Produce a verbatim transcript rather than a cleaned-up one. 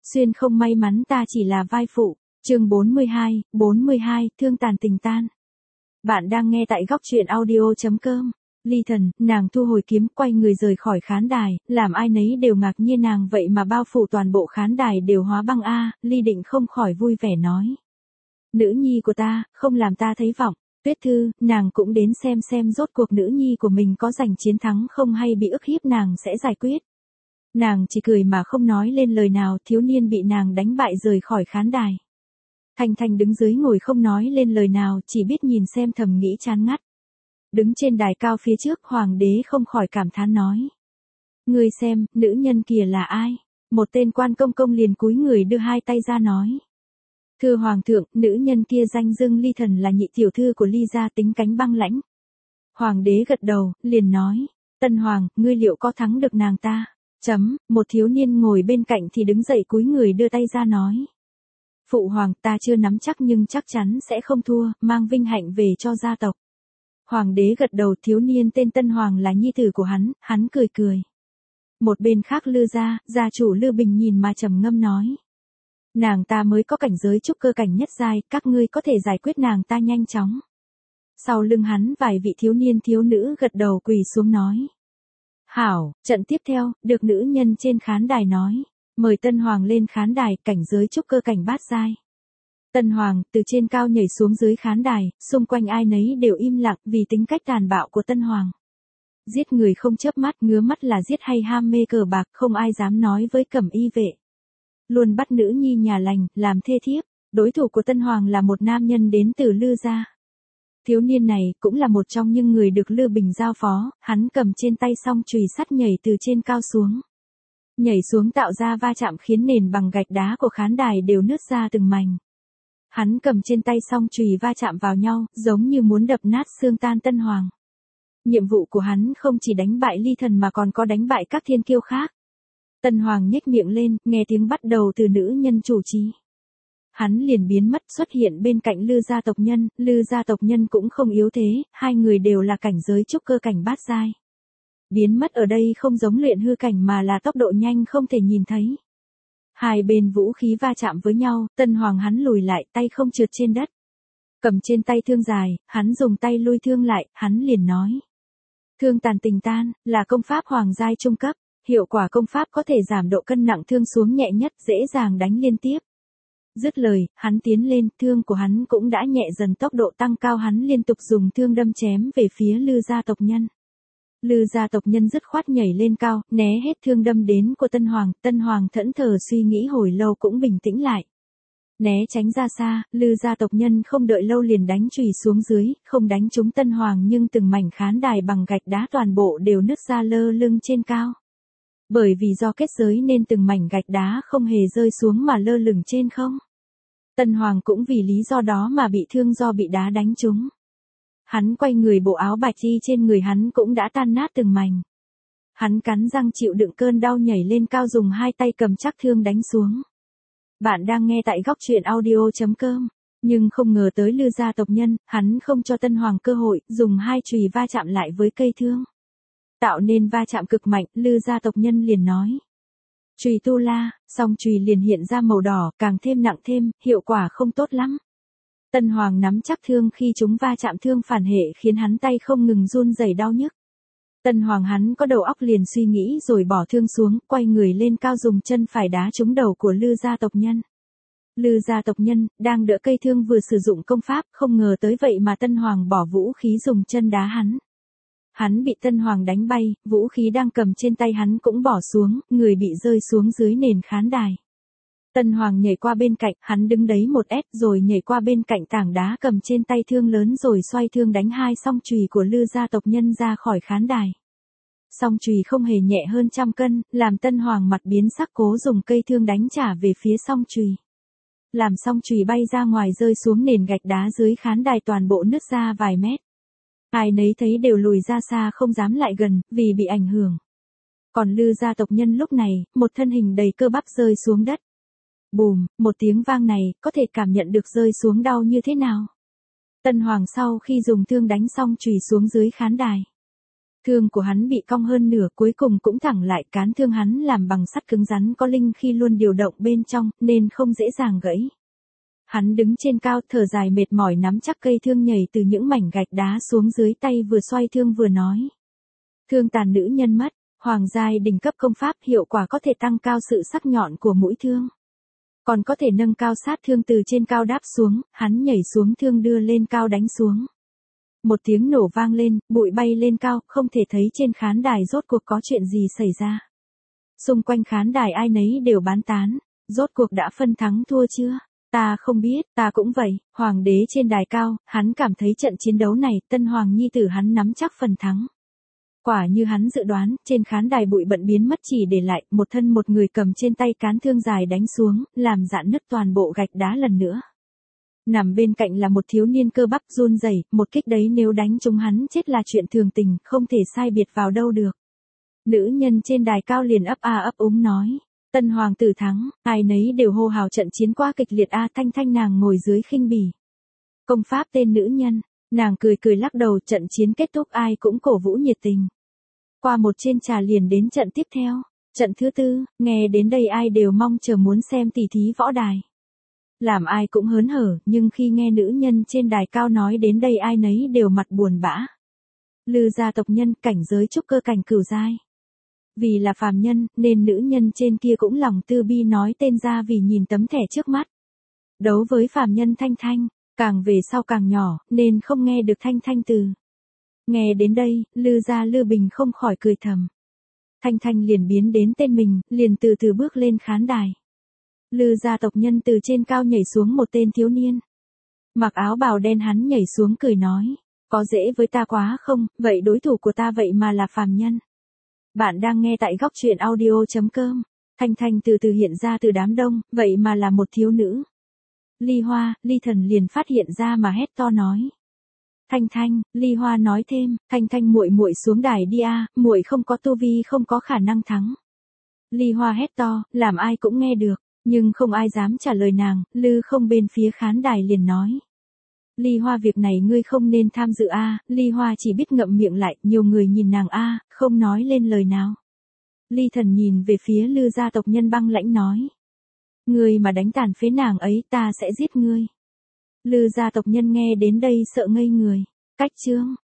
Xuyên không may mắn ta chỉ là vai phụ. Chương bốn mươi hai, bốn mươi hai, thương tàn tình tan. Bạn đang nghe tại góc truyện audio chấm com. Ly Thần, nàng thu hồi kiếm, quay người rời khỏi khán đài, làm ai nấy đều ngạc nhiên nàng vậy mà bao phủ toàn bộ khán đài đều hóa băng a. Ly Định không khỏi vui vẻ nói: Nữ nhi của ta, không làm ta thấy vọng. Tuyết Thư, nàng cũng đến xem xem rốt cuộc nữ nhi của mình có giành chiến thắng không hay bị ức hiếp nàng sẽ giải quyết. Nàng chỉ cười mà không nói lên lời nào. Thiếu niên bị nàng đánh bại rời khỏi khán đài. Thanh Thanh đứng dưới ngồi không nói lên lời nào, chỉ biết nhìn xem thầm nghĩ chán ngắt. Đứng trên đài cao phía trước, hoàng đế không khỏi cảm thán nói: Ngươi xem, nữ nhân kia là ai? Một tên quan công công liền cúi người đưa hai tay ra nói: Thưa hoàng thượng, nữ nhân kia danh xưng Ly Thần, là nhị tiểu thư của Ly gia, tính cánh băng lãnh. Hoàng đế gật đầu, liền nói: Tân hoàng, ngươi liệu có thắng được nàng ta? Chấm, một thiếu niên ngồi bên cạnh thì đứng dậy cúi người đưa tay ra nói: Phụ hoàng, ta chưa nắm chắc nhưng chắc chắn sẽ không thua, mang vinh hạnh về cho gia tộc. Hoàng đế gật đầu. Thiếu niên tên Tân Hoàng là nhi tử của hắn, hắn cười cười. Một bên khác Lư gia, gia chủ Lư Bình nhìn mà trầm ngâm nói: Nàng ta mới có cảnh giới trúc cơ cảnh nhất giai, các ngươi có thể giải quyết nàng ta nhanh chóng. Sau lưng hắn vài vị thiếu niên thiếu nữ gật đầu quỳ xuống nói: Hảo. Trận tiếp theo, được nữ nhân trên khán đài nói: Mời Tân Hoàng lên khán đài, cảnh giới trúc cơ cảnh bát giai. Tân Hoàng từ trên cao nhảy xuống dưới khán đài, xung quanh ai nấy đều im lặng vì tính cách tàn bạo của Tân Hoàng. Giết người không chớp mắt, ngứa mắt là giết hay ham mê cờ bạc, không ai dám nói với cẩm y vệ. Luôn bắt nữ nhi nhà lành, làm thê thiếp. Đối thủ của Tân Hoàng là một nam nhân đến từ Lư gia. Thiếu niên này cũng là một trong những người được Lư Bình giao phó, hắn cầm trên tay song chùy sắt nhảy từ trên cao xuống. Nhảy xuống tạo ra va chạm khiến nền bằng gạch đá của khán đài đều nứt ra từng mảnh. Hắn cầm trên tay song chùy va chạm vào nhau, giống như muốn đập nát xương tan Tân Hoàng. Nhiệm vụ của hắn không chỉ đánh bại Ly Thần mà còn có đánh bại các thiên kiêu khác. Tân Hoàng nhếch miệng lên, nghe tiếng bắt đầu từ nữ nhân chủ trì. Hắn liền biến mất, xuất hiện bên cạnh Lư gia tộc nhân. Lư gia tộc nhân cũng không yếu thế, hai người đều là cảnh giới trúc cơ cảnh bát giai. Biến mất ở đây không giống luyện hư cảnh mà là tốc độ nhanh không thể nhìn thấy. Hai bên vũ khí va chạm với nhau, Tân Hoàng hắn lùi lại, tay không trượt trên đất. Cầm trên tay thương dài, hắn dùng tay lui thương lại, hắn liền nói: Thương tàn tình tan, là công pháp hoàng giai trung cấp. Hiệu quả công pháp có thể giảm độ cân nặng thương xuống nhẹ nhất, dễ dàng đánh liên tiếp. Dứt lời, hắn tiến lên, thương của hắn cũng đã nhẹ dần, tốc độ tăng cao, hắn liên tục dùng thương đâm chém về phía Lư gia tộc nhân. Lư gia tộc nhân dứt khoát nhảy lên cao, né hết thương đâm đến của Tân Hoàng. Tân Hoàng thẫn thờ suy nghĩ hồi lâu cũng bình tĩnh lại. Né tránh ra xa, Lư gia tộc nhân không đợi lâu liền đánh chùy xuống dưới, không đánh trúng Tân Hoàng nhưng từng mảnh khán đài bằng gạch đá toàn bộ đều nứt ra lơ lưng trên cao. Bởi vì do kết giới nên từng mảnh gạch đá không hề rơi xuống mà lơ lửng trên không. Tân Hoàng cũng vì lý do đó mà bị thương do bị đá đánh trúng. Hắn quay người, bộ áo bạch y trên người hắn cũng đã tan nát từng mảnh. Hắn cắn răng chịu đựng cơn đau, nhảy lên cao, dùng hai tay cầm chắc thương đánh xuống. Bạn đang nghe tại góc truyện audio chấm com. Nhưng không ngờ tới Lư gia tộc nhân, hắn không cho Tân Hoàng cơ hội, dùng hai chùy va chạm lại với cây thương. Tạo nên va chạm cực mạnh, Lư gia tộc nhân liền nói: Chùy tu la, song chùy liền hiện ra màu đỏ, càng thêm nặng thêm, hiệu quả không tốt lắm. Tân Hoàng nắm chắc thương, khi chúng va chạm thương phản hệ khiến hắn tay không ngừng run rẩy đau nhức. Tân Hoàng hắn có đầu óc liền suy nghĩ rồi bỏ thương xuống, quay người lên cao, dùng chân phải đá trúng đầu của Lư gia tộc nhân. Lư gia tộc nhân, đang đỡ cây thương vừa sử dụng công pháp, không ngờ tới vậy mà Tân Hoàng bỏ vũ khí dùng chân đá hắn. Hắn bị Tân Hoàng đánh bay, vũ khí đang cầm trên tay hắn cũng bỏ xuống, người bị rơi xuống dưới nền khán đài. Tân Hoàng nhảy qua bên cạnh, hắn đứng đấy một ép rồi nhảy qua bên cạnh tảng đá cầm trên tay thương lớn rồi xoay thương đánh hai song chùy của Lư gia tộc nhân ra khỏi khán đài. Song chùy không hề nhẹ hơn trăm cân, làm Tân Hoàng mặt biến sắc, cố dùng cây thương đánh trả về phía song chùy. Làm song chùy bay ra ngoài rơi xuống nền gạch đá dưới khán đài, toàn bộ nứt ra vài mét. Ai nấy thấy đều lùi ra xa không dám lại gần, vì bị ảnh hưởng. Còn Lư gia tộc nhân lúc này, một thân hình đầy cơ bắp rơi xuống đất. Bùm, một tiếng vang này, có thể cảm nhận được rơi xuống đau như thế nào. Tân Hoàng sau khi dùng thương đánh xong chùy xuống dưới khán đài. Thương của hắn bị cong hơn nửa, cuối cùng cũng thẳng lại, cán thương hắn làm bằng sắt cứng rắn có linh khi luôn điều động bên trong, nên không dễ dàng gãy. Hắn đứng trên cao, thở dài mệt mỏi nắm chắc cây thương nhảy từ những mảnh gạch đá xuống dưới tay, vừa xoay thương vừa nói. Thương tàn nữ nhân mất, hoàng giai đỉnh cấp công pháp, hiệu quả có thể tăng cao sự sắc nhọn của mũi thương. Còn có thể nâng cao sát thương từ trên cao đáp xuống, hắn nhảy xuống thương đưa lên cao đánh xuống. Một tiếng nổ vang lên, bụi bay lên cao, không thể thấy trên khán đài rốt cuộc có chuyện gì xảy ra. Xung quanh khán đài ai nấy đều bán tán, rốt cuộc đã phân thắng thua chưa? Ta không biết, ta cũng vậy. Hoàng đế trên đài cao, hắn cảm thấy trận chiến đấu này, tân hoàng nhi tử hắn nắm chắc phần thắng. Quả như hắn dự đoán, trên khán đài bụi bận biến mất, chỉ để lại một thân một người cầm trên tay cán thương dài đánh xuống, làm rạn nứt toàn bộ gạch đá lần nữa. Nằm bên cạnh là một thiếu niên cơ bắp run rẩy, một kích đấy nếu đánh trúng hắn chết là chuyện thường tình, không thể sai biệt vào đâu được. Nữ nhân trên đài cao liền ấp a ấp úng nói, tân hoàng tử thắng, ai nấy đều hô hào trận chiến quá kịch liệt a. Thanh Thanh nàng ngồi dưới khinh bỉ. Công pháp tên nữ nhân, nàng cười cười lắc đầu, trận chiến kết thúc ai cũng cổ vũ nhiệt tình. Qua một trên trà liền đến trận tiếp theo, trận thứ tư, nghe đến đây ai đều mong chờ muốn xem tỉ thí võ đài. Làm ai cũng hớn hở, nhưng khi nghe nữ nhân trên đài cao nói đến đây ai nấy đều mặt buồn bã. Lư gia tộc nhân, cảnh giới trúc cơ cảnh cửu giai. Vì là phàm nhân, nên nữ nhân trên kia cũng lòng tư bi nói tên ra vì nhìn tấm thẻ trước mắt. Đấu với phàm nhân Thanh Thanh, càng về sau càng nhỏ, nên không nghe được Thanh Thanh từ. Nghe đến đây, Lư gia Lư Bình không khỏi cười thầm. Thanh Thanh liền biến đến tên mình, liền từ từ bước lên khán đài. Lư gia tộc nhân từ trên cao nhảy xuống một tên thiếu niên. Mặc áo bào đen hắn nhảy xuống cười nói, có dễ với ta quá không, vậy đối thủ của ta vậy mà là phàm nhân. Bạn đang nghe tại góc truyện audio.com. Thanh Thanh từ từ hiện ra từ đám đông, vậy mà là một thiếu nữ. Ly Hoa, Ly Thần liền phát hiện ra mà hét to nói. Thanh Thanh, Ly Hoa nói thêm, Thanh Thanh muội muội xuống đài đi a, muội không có tu vi không có khả năng thắng. Ly Hoa hét to, làm ai cũng nghe được, nhưng không ai dám trả lời nàng. Lư không bên phía khán đài liền nói. Ly Hoa việc này ngươi không nên tham dự a. Ly Hoa chỉ biết ngậm miệng lại, nhiều người nhìn nàng a, không nói lên lời nào. Ly Thần nhìn về phía Lư gia tộc nhân băng lãnh nói. Ngươi mà đánh tàn phế nàng ấy ta sẽ giết ngươi. Lư gia tộc nhân nghe đến đây sợ ngây người. Cách chương.